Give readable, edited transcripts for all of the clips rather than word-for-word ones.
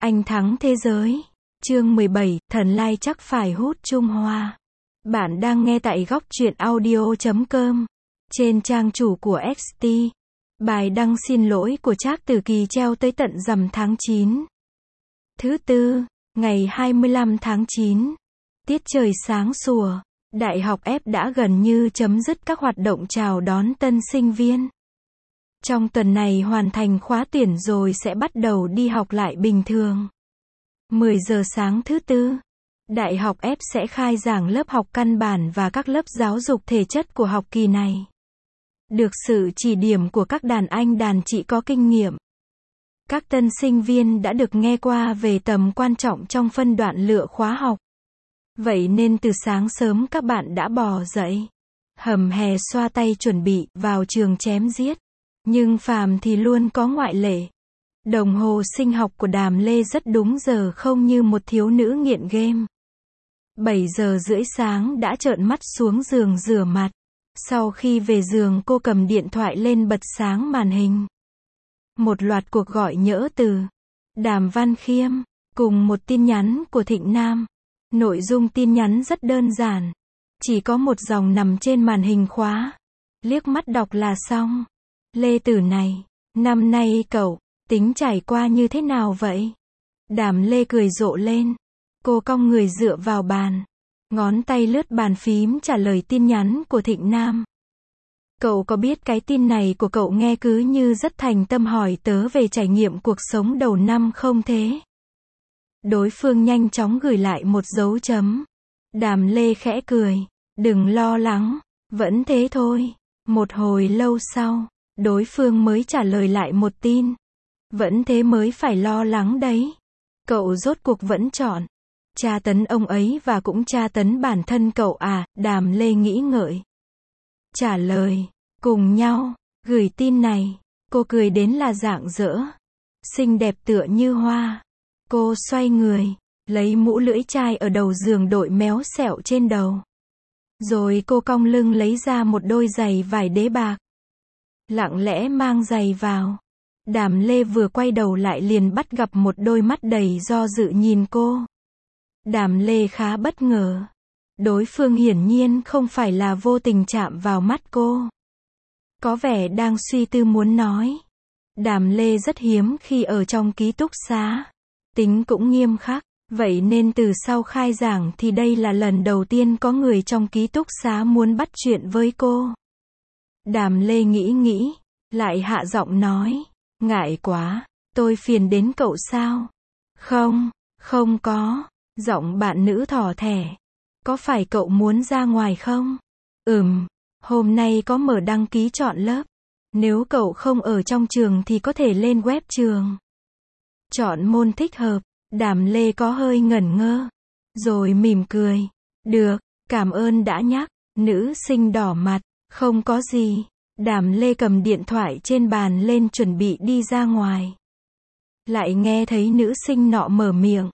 Anh thắng thế giới. Chương 17, thần lai chắc phải hút Trung Hoa. Bạn đang nghe tại góc truyện audio.com. Trên trang chủ của XT. Bài đăng xin lỗi của Trác Tử Kỳ treo tới tận rằm tháng 9. Thứ tư, ngày 25 tháng 9. Tiết trời sáng sủa. Đại học F đã gần như chấm dứt các hoạt động chào đón tân sinh viên. Trong tuần này hoàn thành khóa tuyển rồi sẽ bắt đầu đi học lại bình thường. 10 giờ sáng thứ tư, Đại học F sẽ khai giảng lớp học căn bản và các lớp giáo dục thể chất của học kỳ này. Được sự chỉ điểm của các đàn anh đàn chị có kinh nghiệm. Các tân sinh viên đã được nghe qua về tầm quan trọng trong phân đoạn lựa khóa học. Vậy nên từ sáng sớm các bạn đã bò dậy, hầm hè xoa tay chuẩn bị vào trường chém giết. Nhưng phàm thì luôn có ngoại lệ. Đồng hồ sinh học của Đàm Lê rất đúng giờ, không như một thiếu nữ nghiện game. 7 giờ rưỡi sáng đã trợn mắt xuống giường rửa mặt. Sau khi về giường cô cầm điện thoại lên bật sáng màn hình. Một loạt cuộc gọi nhỡ từ Đàm Văn Khiêm, cùng một tin nhắn của Thịnh Nam. Nội dung tin nhắn rất đơn giản. Chỉ có một dòng nằm trên màn hình khóa. Liếc mắt đọc là xong. Lê Tử này, năm nay cậu tính trải qua như thế nào vậy? Đàm Lê cười rộ lên. Cô cong người dựa vào bàn. Ngón tay lướt bàn phím trả lời tin nhắn của Thịnh Nam. Cậu có biết cái tin này của cậu nghe cứ như rất thành tâm hỏi tớ về trải nghiệm cuộc sống đầu năm không thế? Đối phương nhanh chóng gửi lại một dấu chấm. Đàm Lê khẽ cười. Đừng lo lắng, vẫn thế thôi. Một hồi lâu sau, đối phương mới trả lời lại một tin. Vẫn thế mới phải lo lắng đấy. Cậu rốt cuộc vẫn chọn tra tấn ông ấy và cũng tra tấn bản thân cậu à? Đàm Lê nghĩ ngợi. Trả lời, cùng nhau, gửi tin này. Cô cười đến là rạng rỡ. Xinh đẹp tựa như hoa. Cô xoay người, lấy mũ lưỡi chai ở đầu giường đội méo xẹo trên đầu. Rồi cô cong lưng lấy ra một đôi giày vải đế bạc. Lặng lẽ mang giày vào. Đàm Lê vừa quay đầu lại liền bắt gặp một đôi mắt đầy do dự nhìn cô. Đàm Lê khá bất ngờ. Đối phương hiển nhiên không phải là vô tình chạm vào mắt cô. Có vẻ đang suy tư muốn nói. Đàm Lê rất hiếm khi ở trong ký túc xá. Tính cũng nghiêm khắc. Vậy nên từ sau khai giảng thì đây là lần đầu tiên có người trong ký túc xá muốn bắt chuyện với cô. Đàm Lê nghĩ, lại hạ giọng nói. Ngại quá, tôi phiền đến cậu sao? Không có. Giọng bạn nữ thỏ thẻ. Có phải cậu muốn ra ngoài không? Hôm nay có mở đăng ký chọn lớp. Nếu cậu không ở trong trường thì có thể lên web trường. Chọn môn thích hợp. Đàm Lê có hơi ngẩn ngơ. Rồi mỉm cười. Được, cảm ơn đã nhắc. Nữ sinh đỏ mặt. Không có gì. Đàm Lê cầm điện thoại trên bàn lên chuẩn bị đi ra ngoài. Lại nghe thấy nữ sinh nọ mở miệng.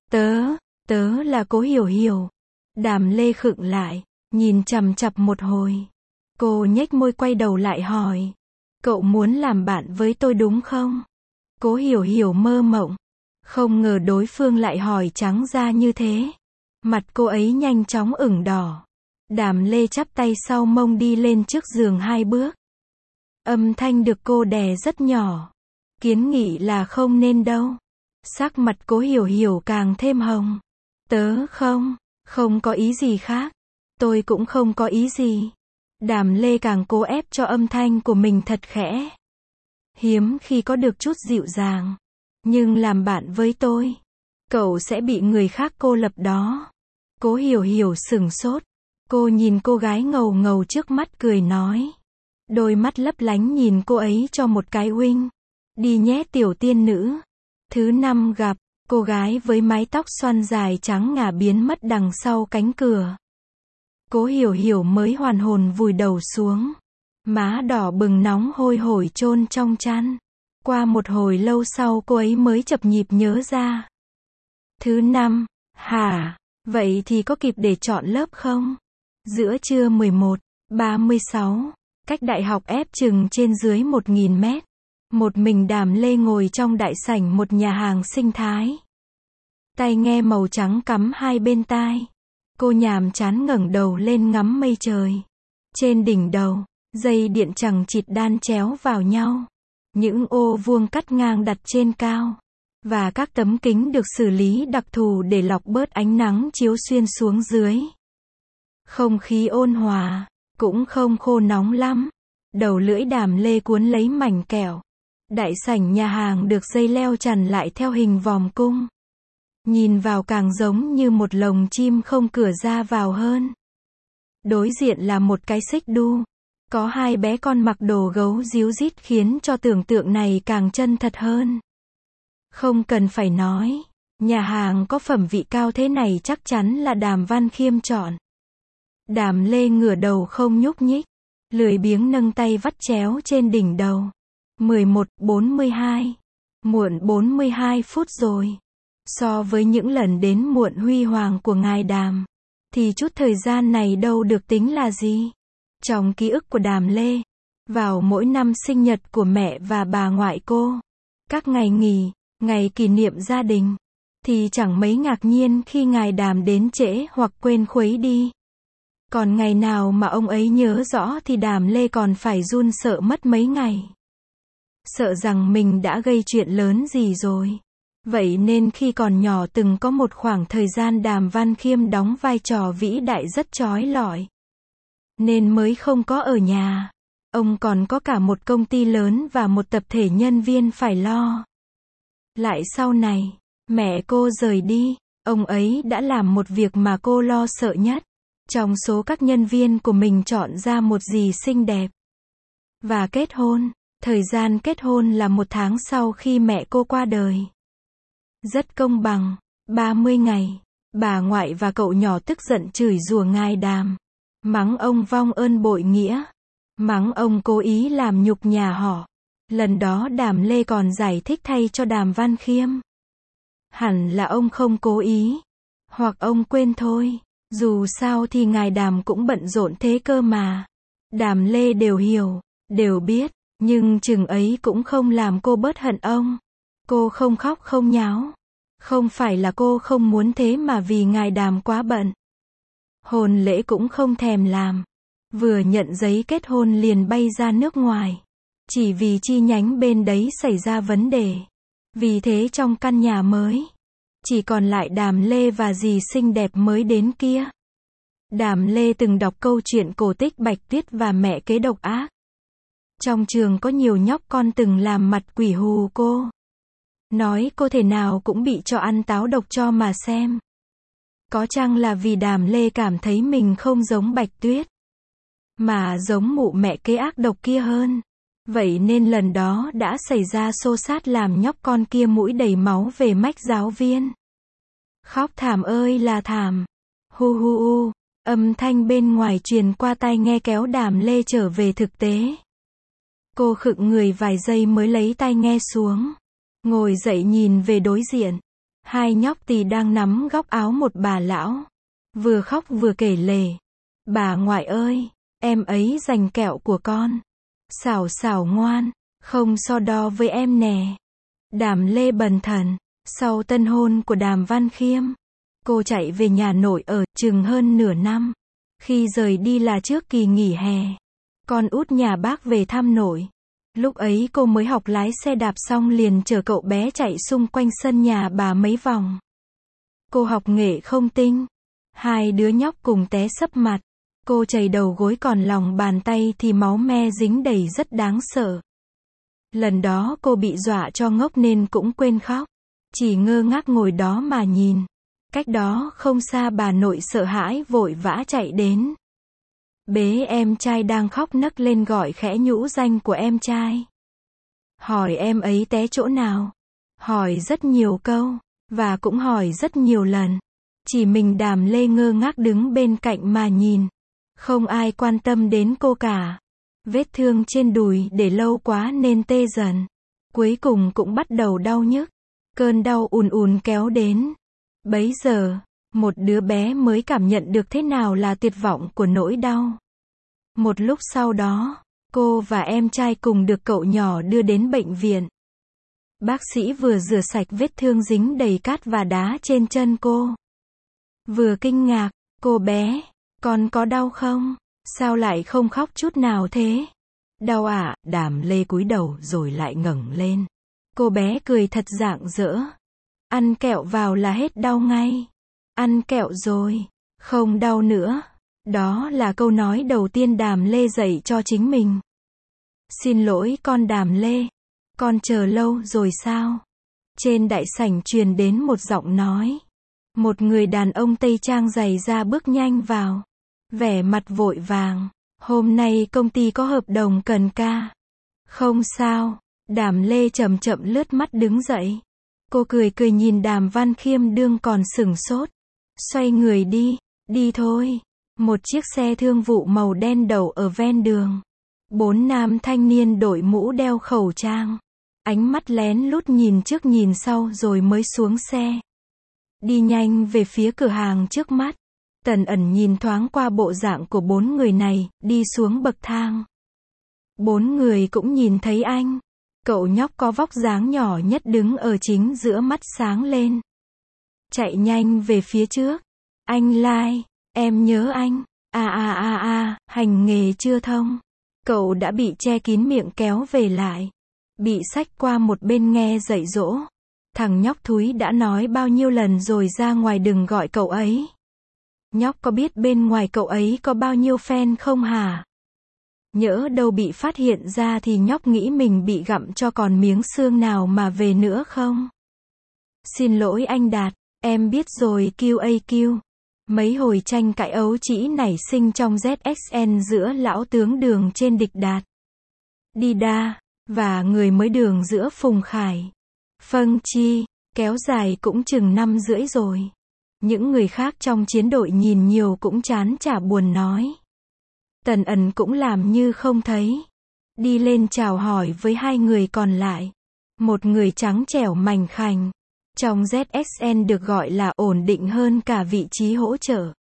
Tớ là Cố Hiểu Hiểu. Đàm Lê khựng lại, nhìn chằm chằm một hồi. Cô nhếch môi quay đầu lại hỏi. Cậu muốn làm bạn với tôi đúng không? Cố Hiểu Hiểu mơ mộng. Không ngờ đối phương lại hỏi trắng ra như thế. Mặt cô ấy nhanh chóng ửng đỏ. Đàm Lê chắp tay sau mông đi lên trước giường 2 bước. Âm thanh được cô đè rất nhỏ. Kiến nghị là không nên đâu. Sắc mặt Cố Hiểu Hiểu càng thêm hồng. Tớ không có ý gì khác. Tôi cũng không có ý gì. Đàm Lê càng cố ép cho âm thanh của mình thật khẽ. Hiếm khi có được chút dịu dàng. Nhưng làm bạn với tôi, cậu sẽ bị người khác cô lập đó. Cố Hiểu Hiểu sửng sốt. Cô nhìn cô gái ngầu ngầu trước mắt cười nói. Đôi mắt lấp lánh nhìn cô ấy cho một cái uinh. Đi nhé tiểu tiên nữ. Thứ năm gặp, cô gái với mái tóc xoăn dài trắng ngà biến mất đằng sau cánh cửa. Cố Hiểu Hiểu mới hoàn hồn vùi đầu xuống. Má đỏ bừng nóng hôi hổi chôn trong chăn. Qua một hồi lâu sau cô ấy mới chập nhịp nhớ ra. Thứ năm, hả? Vậy thì có kịp để chọn lớp không? Giữa trưa 11:36, cách Đại học F chừng trên dưới 1000 mét. Một mình Đàm Lê ngồi trong đại sảnh một nhà hàng sinh thái. Tai nghe màu trắng cắm hai bên tai. Cô nhàm chán ngẩng đầu lên ngắm mây trời. Trên đỉnh đầu, dây điện chằng chịt đan chéo vào nhau. Những ô vuông cắt ngang đặt trên cao. Và các tấm kính được xử lý đặc thù để lọc bớt ánh nắng chiếu xuyên xuống dưới. Không khí ôn hòa, cũng không khô nóng lắm. Đầu lưỡi Đàm Lê cuốn lấy mảnh kẹo. Đại sảnh nhà hàng được dây leo chằn lại theo hình vòm cung. Nhìn vào càng giống như một lồng chim không cửa ra vào hơn. Đối diện là một cái xích đu. Có hai bé con mặc đồ gấu ríu rít khiến cho tưởng tượng này càng chân thật hơn. Không cần phải nói, nhà hàng có phẩm vị cao thế này chắc chắn là Đàm Văn Khiêm chọn. Đàm Lê ngửa đầu không nhúc nhích, lười biếng nâng tay vắt chéo trên đỉnh đầu. 11:42. Muộn 42 phút rồi. So với những lần đến muộn huy hoàng của ngài Đàm, thì chút thời gian này đâu được tính là gì. Trong ký ức của Đàm Lê, vào mỗi năm sinh nhật của mẹ và bà ngoại cô, các ngày nghỉ, ngày kỷ niệm gia đình, thì chẳng mấy ngạc nhiên khi ngài Đàm đến trễ hoặc quên khuấy đi. Còn ngày nào mà ông ấy nhớ rõ thì Đàm Lê còn phải run sợ mất mấy ngày. Sợ rằng mình đã gây chuyện lớn gì rồi. Vậy nên khi còn nhỏ từng có một khoảng thời gian Đàm Văn Khiêm đóng vai trò vĩ đại rất chói lọi. Nên mới không có ở nhà. Ông còn có cả một công ty lớn và một tập thể nhân viên phải lo. Lại sau này, mẹ cô rời đi, ông ấy đã làm một việc mà cô lo sợ nhất. Trong số các nhân viên của mình chọn ra một dì xinh đẹp. Và kết hôn. Thời gian kết hôn là 1 tháng sau khi mẹ cô qua đời. Rất công bằng. 30 ngày. Bà ngoại và cậu nhỏ tức giận chửi rủa ngài Đàm. Mắng ông vong ơn bội nghĩa. Mắng ông cố ý làm nhục nhà họ. Lần đó Đàm Lê còn giải thích thay cho Đàm Văn Khiêm. Hẳn là ông không cố ý. Hoặc ông quên thôi. Dù sao thì ngài Đàm cũng bận rộn thế cơ mà. Đàm Lê đều hiểu, đều biết. Nhưng chừng ấy cũng không làm cô bớt hận ông. Cô không khóc không nháo. Không phải là cô không muốn thế mà vì ngài Đàm quá bận. Hôn lễ cũng không thèm làm. Vừa nhận giấy kết hôn liền bay ra nước ngoài. Chỉ vì chi nhánh bên đấy xảy ra vấn đề. Vì thế trong căn nhà mới, chỉ còn lại Đàm Lê và dì xinh đẹp mới đến kia. Đàm Lê từng đọc câu chuyện cổ tích Bạch Tuyết và mẹ kế độc ác. Trong trường có nhiều nhóc con từng làm mặt quỷ hù cô. Nói cô thể nào cũng bị cho ăn táo độc cho mà xem. Có chăng là vì Đàm Lê cảm thấy mình không giống Bạch Tuyết, mà giống mụ mẹ kế ác độc kia hơn. Vậy nên lần đó đã xảy ra xô xát làm nhóc con kia mũi đầy máu về mách giáo viên. Khóc thảm ơi là thảm. Hu hu hu. Âm thanh bên ngoài truyền qua tai nghe kéo Đàm Lê trở về thực tế. Cô khựng người vài giây mới lấy tai nghe xuống. Ngồi dậy nhìn về đối diện. Hai nhóc tì đang nắm góc áo một bà lão. Vừa khóc vừa kể lể. Bà ngoại ơi, em ấy giành kẹo của con. Xảo xảo ngoan, không so đo với em nè. Đàm Lê bần thần. Sau tân hôn của Đàm Văn Khiêm, cô chạy về nhà nội ở chừng hơn nửa năm. Khi rời đi là trước kỳ nghỉ hè. Con út nhà bác về thăm nội. Lúc ấy cô mới học lái xe đạp xong liền chở cậu bé chạy xung quanh sân nhà bà mấy vòng. Cô học nghệ không tinh. Hai đứa nhóc cùng té sấp mặt. Cô chảy đầu gối còn lòng bàn tay thì máu me dính đầy rất đáng sợ. Lần đó cô bị dọa cho ngốc nên cũng quên khóc. Chỉ ngơ ngác ngồi đó mà nhìn. Cách đó không xa bà nội sợ hãi vội vã chạy đến. Bế em trai đang khóc nấc lên gọi khẽ nhũ danh của em trai. Hỏi em ấy té chỗ nào. Hỏi rất nhiều câu. Và cũng hỏi rất nhiều lần. Chỉ mình Đàm Lê ngơ ngác đứng bên cạnh mà nhìn. Không ai quan tâm đến cô cả. Vết thương trên đùi để lâu quá nên tê dần. Cuối cùng cũng bắt đầu đau nhức. Cơn đau ùn ùn kéo đến. Bấy giờ, một đứa bé mới cảm nhận được thế nào là tuyệt vọng của nỗi đau. Một lúc sau đó, Cô và em trai cùng được cậu nhỏ đưa đến bệnh viện. Bác sĩ vừa rửa sạch vết thương dính đầy cát và đá trên chân cô. Vừa kinh ngạc, cô bé, con có đau không? Sao lại không khóc chút nào thế? Đau à? Đàm Lê cúi đầu rồi lại ngẩng lên. Cô bé cười thật rạng rỡ. Ăn kẹo vào là hết đau ngay. Ăn kẹo rồi, không đau nữa. Đó là câu nói đầu tiên Đàm Lê dạy cho chính mình. Xin lỗi con Đàm Lê. Con chờ lâu rồi sao? Trên đại sảnh truyền đến một giọng nói. Một người đàn ông tây trang giày da bước nhanh vào. Vẻ mặt vội vàng. Hôm nay công ty có hợp đồng cần ca. Không sao. Đàm Lê chậm chậm lướt mắt đứng dậy. Cô cười cười nhìn Đàm Văn Khiêm đương còn sửng sốt. Xoay người đi. Đi thôi. Một chiếc xe thương vụ màu đen đậu ở ven đường. 4 nam thanh niên đội mũ đeo khẩu trang. Ánh mắt lén lút nhìn trước nhìn sau rồi mới xuống xe. Đi nhanh về phía cửa hàng trước mắt. Tần Ẩn nhìn thoáng qua bộ dạng của 4 người này, đi xuống bậc thang. 4 người cũng nhìn thấy anh. Cậu nhóc có vóc dáng nhỏ nhất đứng ở chính giữa mắt sáng lên. Chạy nhanh về phía trước. Anh Lai, em nhớ anh. Hành nghề chưa thông. Cậu đã bị che kín miệng kéo về lại. Bị xách qua một bên nghe dạy dỗ. Thằng nhóc thúi đã nói bao nhiêu lần rồi ra ngoài đừng gọi cậu ấy. Nhóc có biết bên ngoài cậu ấy có bao nhiêu fan không hả? Nhỡ đâu bị phát hiện ra thì nhóc nghĩ mình bị gặm cho còn miếng xương nào mà về nữa không? Xin lỗi anh Đạt, em biết rồi QAQ. Mấy hồi tranh cãi ấu trĩ nảy sinh trong ZXN giữa lão tướng Đường trên Địch Đạt. Đi đa, và người mới Đường giữa Phùng Khải. Phân Chi, kéo dài cũng chừng 5 rưỡi rồi. Những người khác trong chiến đội nhìn nhiều cũng chán chả buồn nói. Tần Ẩn cũng làm như không thấy. Đi lên chào hỏi với 2 người còn lại. Một người trắng trẻo mảnh khảnh. Trong ZXN được gọi là ổn định hơn cả vị trí hỗ trợ.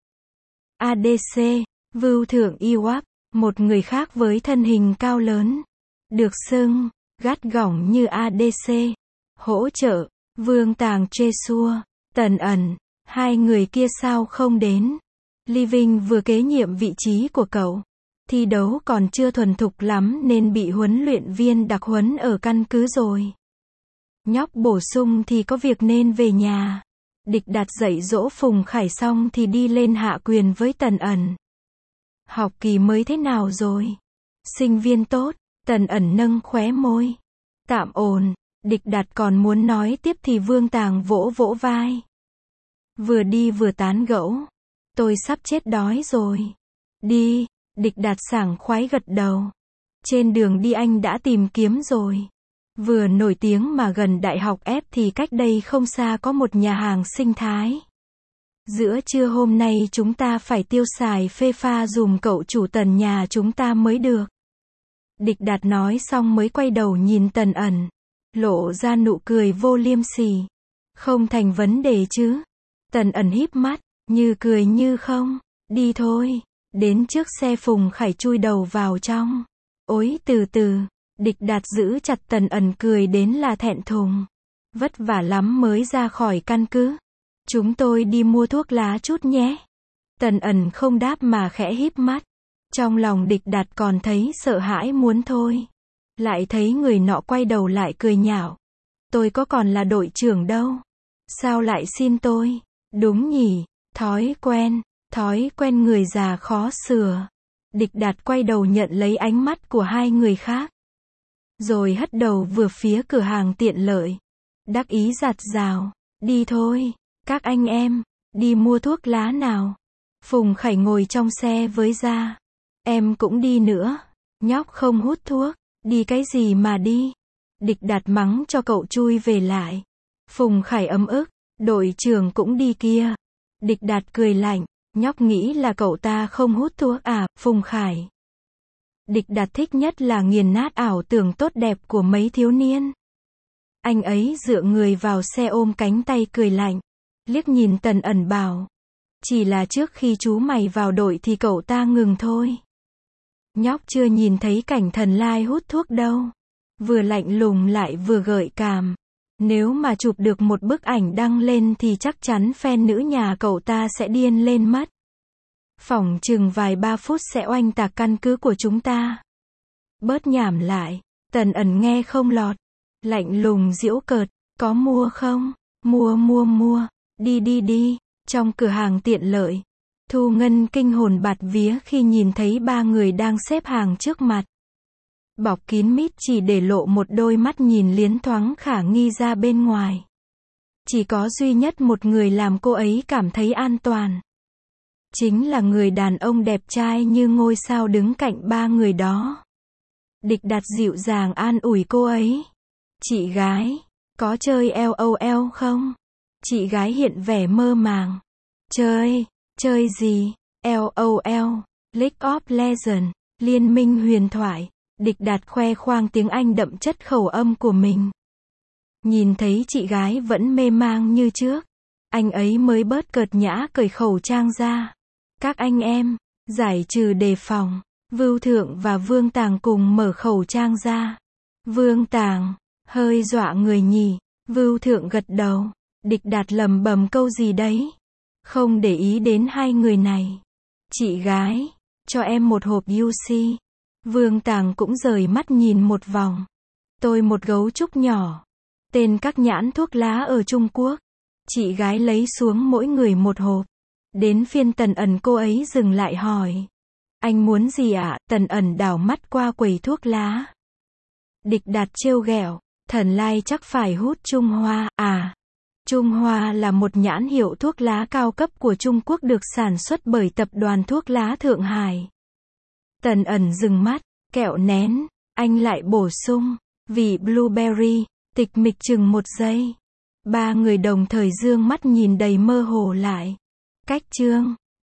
ADC, Vưu Thượng Iwak, một người khác với thân hình cao lớn. Được xưng, gắt gỏng như ADC. Hỗ trợ, Vương Tàng Tresua, Tần Ẩn. 2 người kia sao không đến? Living vừa kế nhiệm vị trí của cậu. Thi đấu còn chưa thuần thục lắm nên bị huấn luyện viên đặc huấn ở căn cứ rồi. Nhóc bổ sung thì có việc nên về nhà. Địch Đạt dạy dỗ Phùng Khải xong thì đi lên hạ quyền với Tần Ẩn. Học kỳ mới thế nào rồi? Sinh viên tốt, Tần Ẩn nâng khóe môi. Tạm ổn, Địch Đạt còn muốn nói tiếp thì Vương Tàng vỗ vỗ vai. Vừa đi vừa tán gẫu. Tôi sắp chết đói rồi. Đi, Địch Đạt sảng khoái gật đầu. Trên đường đi anh đã tìm kiếm rồi. Vừa nổi tiếng mà gần đại học F thì cách đây không xa có một nhà hàng sinh thái. Giữa trưa hôm nay chúng ta phải tiêu xài phê pha dùm cậu chủ Tần nhà chúng ta mới được. Địch Đạt nói xong mới quay đầu nhìn Tần Ẩn. Lộ ra nụ cười vô liêm sỉ. Không thành vấn đề chứ. Tần Ẩn híp mắt, như cười như không. Đi thôi. Đến trước xe Phùng Khải chui đầu vào trong. Ối từ từ. Địch Đạt giữ chặt Tần Ẩn cười đến là thẹn thùng. Vất vả lắm mới ra khỏi căn cứ. Chúng tôi đi mua thuốc lá chút nhé. Tần Ẩn không đáp mà khẽ híp mắt. Trong lòng Địch Đạt còn thấy sợ hãi muốn thôi. Lại thấy người nọ quay đầu lại cười nhạo. Tôi có còn là đội trưởng đâu. Sao lại xin tôi? Đúng nhỉ, thói quen người già khó sửa. Địch Đạt quay đầu nhận lấy ánh mắt của 2 người khác. Rồi hất đầu vừa phía cửa hàng tiện lợi. Đắc ý giặt rào. Đi thôi, các anh em, đi mua thuốc lá nào. Phùng Khải ngồi trong xe với Gia. Em cũng đi nữa. Nhóc không hút thuốc, đi cái gì mà đi. Địch Đạt mắng cho cậu chui về lại. Phùng Khải ấm ức, đội trưởng cũng đi kia. Địch Đạt cười lạnh, nhóc nghĩ là cậu ta không hút thuốc à, Phùng Khải. Địch Đạt thích nhất là nghiền nát ảo tưởng tốt đẹp của mấy thiếu niên. Anh ấy dựa người vào xe ôm cánh tay cười lạnh. Liếc nhìn Tần Ẩn bảo. Chỉ là trước khi chú mày vào đội thì cậu ta ngừng thôi. Nhóc chưa nhìn thấy cảnh Thần Lai hút thuốc đâu. Vừa lạnh lùng lại vừa gợi cảm. Nếu mà chụp được một bức ảnh đăng lên thì chắc chắn fan nữ nhà cậu ta sẽ điên lên mất. Phỏng chừng vài ba phút sẽ oanh tạc căn cứ của chúng ta. Bớt nhảm lại. Tần Ẩn nghe không lọt. Lạnh lùng giễu cợt. Có mua không? Mua. Đi. Trong cửa hàng tiện lợi. Thu Ngân kinh hồn bạt vía khi nhìn thấy ba người đang xếp hàng trước mặt. Bọc kín mít chỉ để lộ một đôi mắt nhìn liến thoáng khả nghi ra bên ngoài. Chỉ có duy nhất một người làm cô ấy cảm thấy an toàn. Chính là người đàn ông đẹp trai như ngôi sao đứng cạnh ba người đó. Địch Đạt dịu dàng an ủi cô ấy. Chị gái, có chơi LOL không? Chị gái hiện vẻ mơ màng. Chơi gì? LOL, League of Legends, Liên minh huyền thoại. Địch Đạt khoe khoang tiếng Anh đậm chất khẩu âm của mình. Nhìn thấy chị gái vẫn mê mang như trước, anh ấy mới bớt cợt nhã cởi khẩu trang ra. Các anh em, giải trừ đề phòng. Vưu Thượng và Vương Tàng cùng mở khẩu trang ra. Vương Tàng, hơi dọa người nhỉ. Vưu Thượng gật đầu. Địch Đạt lầm bầm câu gì đấy. Không để ý đến hai người này. Chị gái, cho em một hộp UC. Vương Tàng cũng rời mắt nhìn một vòng. Tôi một gấu trúc nhỏ. Tên các nhãn thuốc lá ở Trung Quốc. Chị gái lấy xuống mỗi người một hộp. Đến phiên Tần Ẩn cô ấy dừng lại hỏi. Anh muốn gì ạ? Tần Ẩn đảo mắt qua quầy thuốc lá. Địch Đạt trêu ghẹo. Thần Lai chắc phải hút Trung Hoa. À, Trung Hoa là một nhãn hiệu thuốc lá cao cấp của Trung Quốc được sản xuất bởi tập đoàn thuốc lá Thượng Hải. Tần Ẩn dừng mắt. Kẹo nén. Anh lại bổ sung. Vị blueberry. Tịch mịch chừng một giây. Ba người đồng thời dương mắt nhìn đầy mơ hồ lại. Cách chương.